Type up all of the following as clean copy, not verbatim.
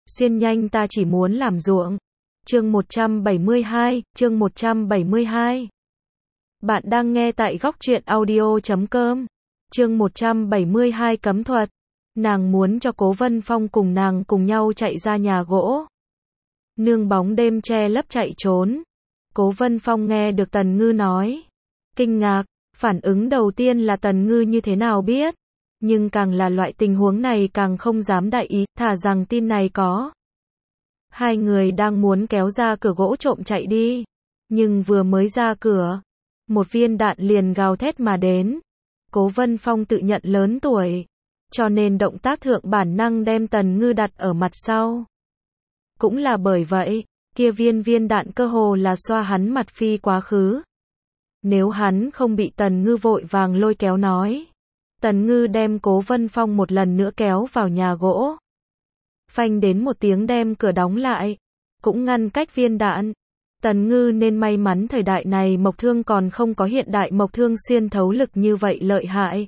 Xuyên nhanh ta chỉ muốn làm ruộng. Chương 172. Bạn đang nghe tại góc truyện audio.com. Chương 172 cấm thuật. Nàng muốn cho Cố Vân Phong cùng nàng cùng nhau chạy ra nhà gỗ. Nương bóng đêm che lấp chạy trốn. Cố Vân Phong nghe được Tần Ngư nói. Kinh ngạc, phản ứng đầu tiên là Tần Ngư như thế nào biết. Nhưng càng là loại tình huống này càng không dám đại ý, thà rằng tin này có. Hai người đang muốn kéo ra cửa gỗ trộm chạy đi. Nhưng vừa mới ra cửa, một viên đạn liền gào thét mà đến. Cố Vân Phong tự nhận lớn tuổi, cho nên động tác thượng bản năng đem Tần Ngư đặt ở mặt sau. Cũng là bởi vậy, kia viên đạn cơ hồ là xoa hắn mặt phi quá khứ. Nếu hắn không bị Tần Ngư vội vàng lôi kéo nói. Tần Ngư đem Cố Vân Phong một lần nữa kéo vào nhà gỗ. Phanh đến một tiếng đem cửa đóng lại, cũng ngăn cách viên đạn. Tần Ngư nên may mắn thời đại này mộc thương còn không có hiện đại mộc thương xuyên thấu lực như vậy lợi hại.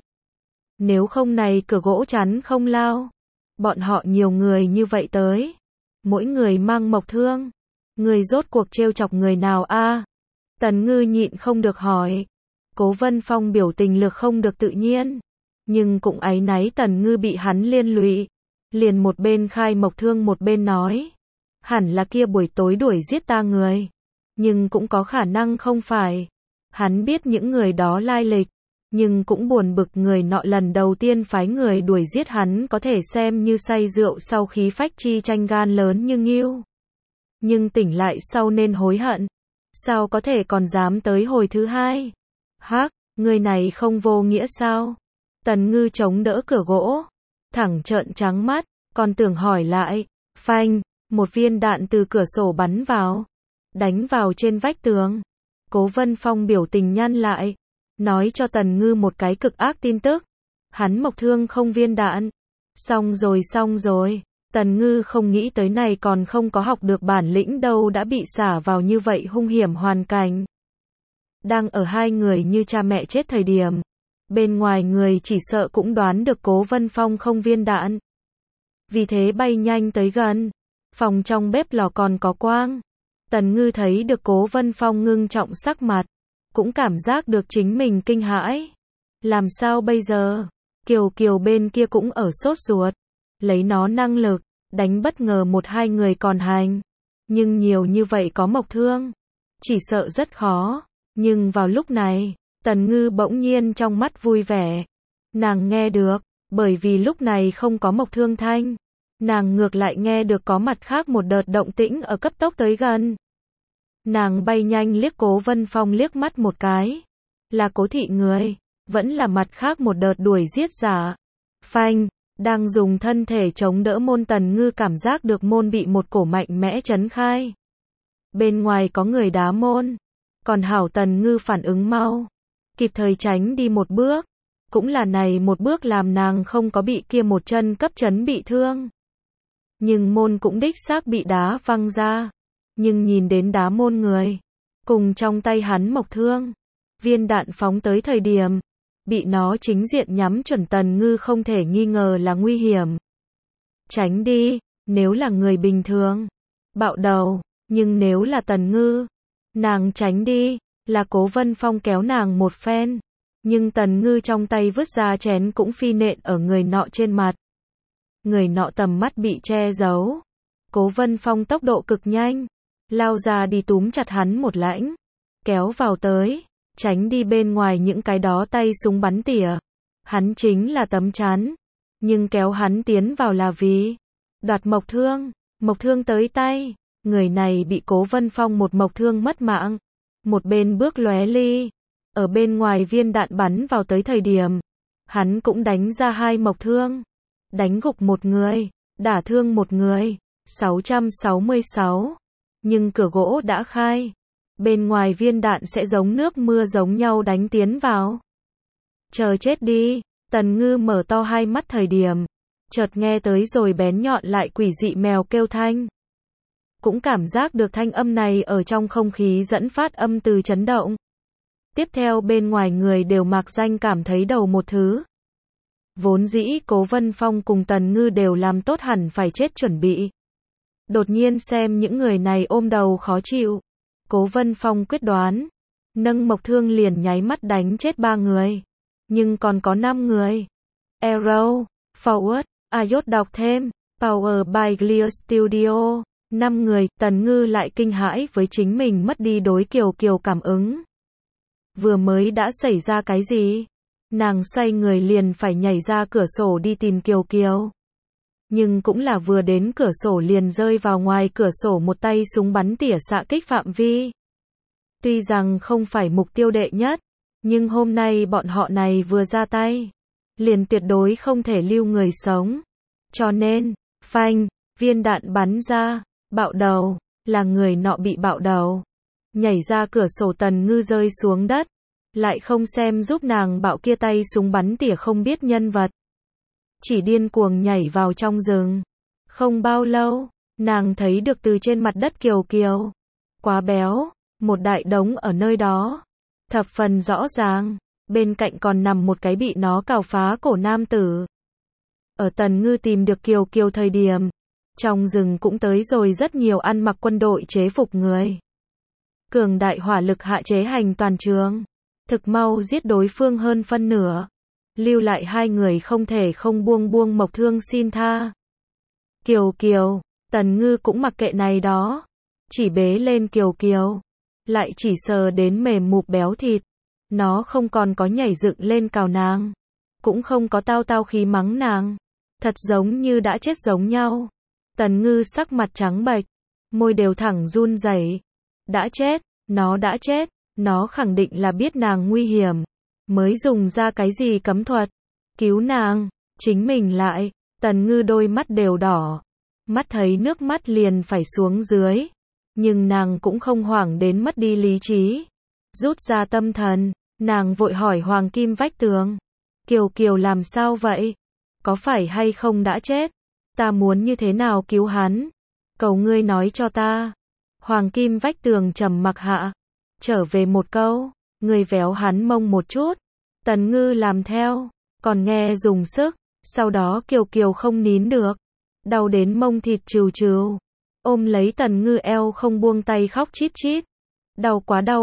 Nếu không này cửa gỗ chắn không lao. Bọn họ nhiều người như vậy tới. Mỗi người mang mộc thương. Người rốt cuộc trêu chọc người nào a? Tần Ngư nhịn không được hỏi. Cố Vân Phong biểu tình lực không được tự nhiên. Nhưng cũng áy náy Tần Ngư bị hắn liên lụy. Liền một bên khai mộc thương một bên nói. Hẳn là kia buổi tối đuổi giết ta người. Nhưng cũng có khả năng không phải. Hắn biết những người đó lai lịch. Nhưng cũng buồn bực người nọ lần đầu tiên phái người đuổi giết hắn có thể xem như say rượu sau khí phách chi tranh gan lớn như ngưu. Nhưng tỉnh lại sau nên hối hận. Sao có thể còn dám tới hồi thứ hai? Hắc, người này không vô nghĩa sao? Tần Ngư chống đỡ cửa gỗ. Thẳng trợn trắng mắt, còn tưởng hỏi lại. Phanh, một viên đạn từ cửa sổ bắn vào. Đánh vào trên vách tường. Cố Vân Phong biểu tình nhăn lại. Nói cho Tần Ngư một cái cực ác tin tức. Hắn mộc thương không viên đạn. Xong rồi. Tần Ngư không nghĩ tới này còn không có học được bản lĩnh đâu đã bị xả vào như vậy hung hiểm hoàn cảnh. Đang ở hai người như cha mẹ chết thời điểm. Bên ngoài người chỉ sợ cũng đoán được Cố Vân Phong không viên đạn. Vì thế bay nhanh tới gần. Phòng trong bếp lò còn có quang. Tần Ngư thấy được Cố Vân Phong ngưng trọng sắc mặt. Cũng cảm giác được chính mình kinh hãi. Làm sao bây giờ? Kiều bên kia cũng ở sốt ruột. Lấy nó năng lực, đánh bất ngờ một hai người còn hành. Nhưng nhiều như vậy có mộc thương. Chỉ sợ rất khó. Nhưng vào lúc này, Tần Ngư bỗng nhiên trong mắt vui vẻ. Nàng nghe được, bởi vì lúc này không có mộc thương thanh. Nàng ngược lại nghe được có mặt khác một đợt động tĩnh ở cấp tốc tới gần. Nàng bay nhanh liếc Cố Vân Phong liếc mắt một cái. Là Cố thị người, vẫn là mặt khác một đợt đuổi giết giả. Phanh, đang dùng thân thể chống đỡ môn. Tần Ngư cảm giác được môn bị một cổ mạnh mẽ chấn khai. Bên ngoài có người đá môn. Còn hảo Tần Ngư phản ứng mau. Kịp thời tránh đi một bước. Cũng là này một bước làm nàng không có bị kia một chân cấp chấn bị thương. Nhưng môn cũng đích xác bị đá văng ra. Nhưng nhìn đến đá môn người. Cùng trong tay hắn mộc thương. Viên đạn phóng tới thời điểm. Bị nó chính diện nhắm chuẩn. Tần Ngư không thể nghi ngờ là nguy hiểm. Tránh đi. Nếu là người bình thường. Bạo đầu. Nhưng nếu là Tần Ngư. Nàng tránh đi. Là Cố Vân Phong kéo nàng một phen. Nhưng Tần Ngư trong tay vứt ra chén cũng phi nện ở người nọ trên mặt. Người nọ tầm mắt bị che giấu. Cố Vân Phong tốc độ cực nhanh. Lao ra đi túm chặt hắn một lãnh. Kéo vào tới. Tránh đi bên ngoài những cái đó tay súng bắn tỉa. Hắn chính là tấm chắn. Nhưng kéo hắn tiến vào là vì đoạt mộc thương. Mộc thương tới tay. Người này bị Cố Vân Phong một mộc thương mất mạng. Một bên bước lóe ly. Ở bên ngoài viên đạn bắn vào tới thời điểm. Hắn cũng đánh ra hai mộc thương. Đánh gục một người. Đả thương một người. 666. Nhưng cửa gỗ đã khai. Bên ngoài viên đạn sẽ giống nước mưa giống nhau đánh tiến vào. Chờ chết đi. Tần Ngư mở to hai mắt thời điểm. Chợt nghe tới rồi bén nhọn lại quỷ dị mèo kêu thanh. Cũng cảm giác được thanh âm này ở trong không khí dẫn phát âm từ chấn động. Tiếp theo bên ngoài người đều mạc danh cảm thấy đầu một thứ. Vốn dĩ Cố Vân Phong cùng Tần Ngư đều làm tốt hẳn phải chết chuẩn bị. Đột nhiên xem những người này ôm đầu khó chịu. Cố Vân Phong quyết đoán. Nâng mộc thương liền nháy mắt đánh chết 3 người. Nhưng còn có 5 người. Arrow, Forward, Ayot đọc thêm. Power by Clear Studio. 5 người, Tần Ngư lại kinh hãi với chính mình mất đi đối Kiều Kiều cảm ứng. Vừa mới đã xảy ra cái gì? Nàng xoay người liền phải nhảy ra cửa sổ đi tìm Kiều Kiều. Nhưng cũng là vừa đến cửa sổ liền rơi vào ngoài cửa sổ một tay súng bắn tỉa xạ kích phạm vi. Tuy rằng không phải mục tiêu đệ nhất, nhưng hôm nay bọn họ này vừa ra tay, liền tuyệt đối không thể lưu người sống. Cho nên, phanh, viên đạn bắn ra, bạo đầu, là người nọ bị bạo đầu. Nhảy ra cửa sổ Tần Ngư rơi xuống đất, lại không xem giúp nàng bạo kia tay súng bắn tỉa không biết nhân vật. Chỉ điên cuồng nhảy vào trong rừng. Không bao lâu, nàng thấy được từ trên mặt đất Kiều Kiều. Quá béo, một đại đống ở nơi đó. Thập phần rõ ràng, bên cạnh còn nằm một cái bị nó cào phá cổ nam tử. Ở Tần Ngư tìm được Kiều Kiều thời điểm, trong rừng cũng tới rồi rất nhiều ăn mặc quân đội chế phục người. Cường đại hỏa lực hạ chế hành toàn trường. Thực mau giết đối phương hơn phân nửa. Lưu lại 2 người không thể không buông mộc thương xin tha. Kiều Kiều, Tần Ngư cũng mặc kệ này đó. Chỉ bế lên Kiều Kiều. Lại chỉ sờ đến mềm mụp béo thịt. Nó không còn có nhảy dựng lên cào nàng. Cũng không có tao khí mắng nàng. Thật giống như đã chết giống nhau. Tần Ngư sắc mặt trắng bệch. Môi đều thẳng run rẩy. Đã chết, nó đã chết. Nó khẳng định là biết nàng nguy hiểm. Mới dùng ra cái gì cấm thuật. Cứu nàng, chính mình lại. Tần Ngư đôi mắt đều đỏ. Mắt thấy nước mắt liền phải xuống dưới. Nhưng nàng cũng không hoảng đến mất đi lý trí. Rút ra tâm thần, nàng vội hỏi Hoàng Kim Vách Tường. Kiều Kiều làm sao vậy? Có phải hay không đã chết? Ta muốn như thế nào cứu hắn? Cầu ngươi nói cho ta. Hoàng Kim Vách Tường trầm mặc hạ. Trở về một câu, người véo hắn mông một chút. Tần Ngư làm theo, còn nghe dùng sức. Sau đó Kiều Kiều không nín được. Đau đến mông thịt trừu trừu. Ôm lấy Tần Ngư eo không buông tay khóc chít chít. Đau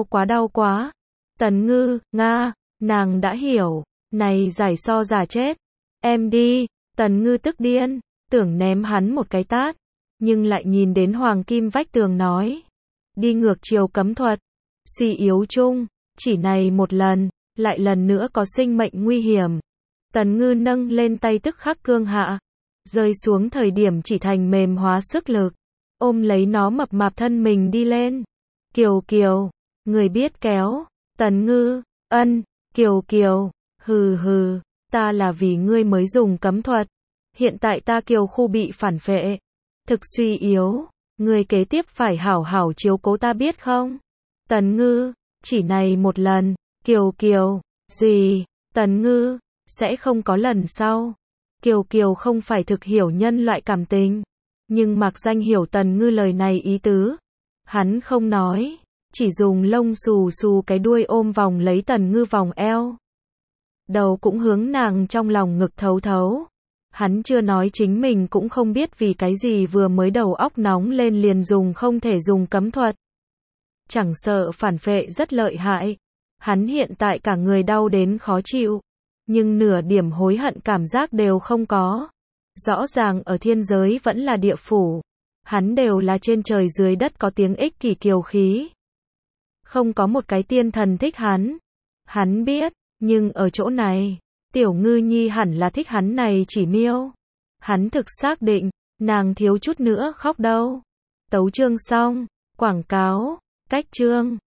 quá. Tần Ngư, Nga, nàng đã hiểu. Này giải so giả chết. Em đi. Tần Ngư tức điên, tưởng ném hắn một cái tát. Nhưng lại nhìn đến Hoàng Kim Vách Tường nói. Đi ngược chiều cấm thuật. Suy yếu chung, chỉ này một lần, lại lần nữa có sinh mệnh nguy hiểm. Tần Ngư nâng lên tay tức khắc cương hạ. Rơi xuống thời điểm chỉ thành mềm hóa sức lực. Ôm lấy nó mập mạp thân mình đi lên. Kiều Kiều, người biết kéo. Tần Ngư, ân. Kiều Kiều, hừ, ta là vì ngươi mới dùng cấm thuật. Hiện tại ta Kiều khu bị phản phệ. Thực suy yếu, ngươi kế tiếp phải hảo hảo chiếu cố ta biết không? Tần Ngư, chỉ này một lần. Kiều Kiều, gì? Tần Ngư, sẽ không có lần sau. Kiều Kiều không phải thực hiểu nhân loại cảm tình. Nhưng Mạc Danh hiểu Tần Ngư lời này ý tứ. Hắn không nói, chỉ dùng lông xù xù cái đuôi ôm vòng lấy Tần Ngư vòng eo. Đầu cũng hướng nàng trong lòng ngực thấu thấu. Hắn chưa nói chính mình cũng không biết vì cái gì vừa mới đầu óc nóng lên liền dùng không thể dùng cấm thuật. Chẳng sợ phản phệ rất lợi hại. Hắn hiện tại cả người đau đến khó chịu. Nhưng nửa điểm hối hận cảm giác đều không có. Rõ ràng ở thiên giới vẫn là địa phủ. Hắn đều là trên trời dưới đất có tiếng ích kỷ kiều khí. Không có một cái tiên thần thích hắn. Hắn biết, nhưng ở chỗ này, Tiểu Ngư Nhi hẳn là thích hắn này chỉ miêu. Hắn thực xác định, nàng thiếu chút nữa khóc đâu. Tấu chương xong, quảng cáo, cách chương.